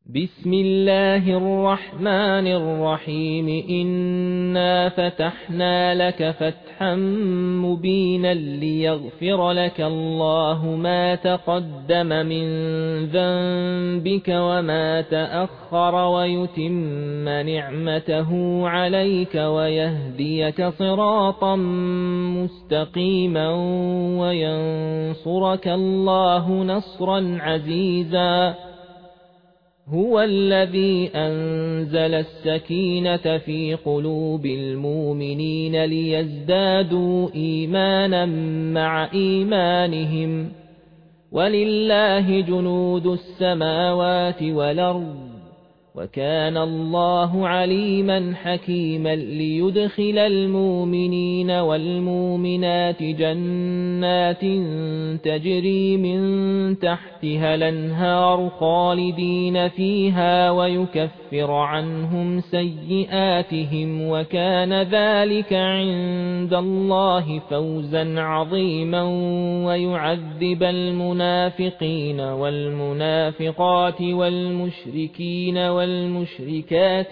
بسم الله الرحمن الرحيم إنا فتحنا لك فتحا مبينا ليغفر لك الله ما تقدم من ذنبك وما تأخر ويتم نعمته عليك ويهديك صراطا مستقيما وينصرك الله نصرا عزيزا. هو الذي أنزل السكينة في قلوب المؤمنين ليزدادوا إيمانا مع إيمانهم ولله جنود السماوات والأرض وكان الله عليما حكيما ليدخل المؤمنين والمؤمنات جنات تجري من تحتها الأنهار خالدين فيها ويكفر عنهم سيئاتهم وكان ذلك عند الله فوزا عظيما ويعذب المنافقين والمنافقات والمشركين والمشركات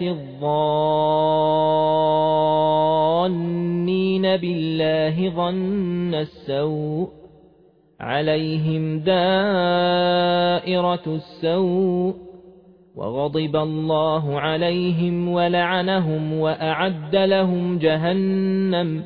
الظانين بالله ظن السوء عليهم دائرة السوء وغضب الله عليهم ولعنهم وأعد لهم جهنم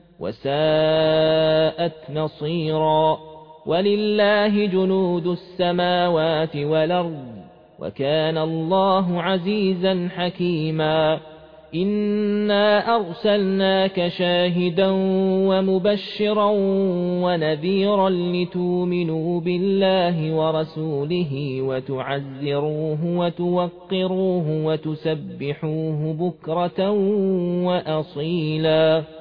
وساءت مصيرا. ولله جنود السماوات والأرض وكان الله عزيزا حكيما. إنا أرسلناك شاهدا ومبشرا ونذيرا لتؤمنوا بالله ورسوله وتعزروه وتوقروه وتسبحوه بكرة وأصيلا.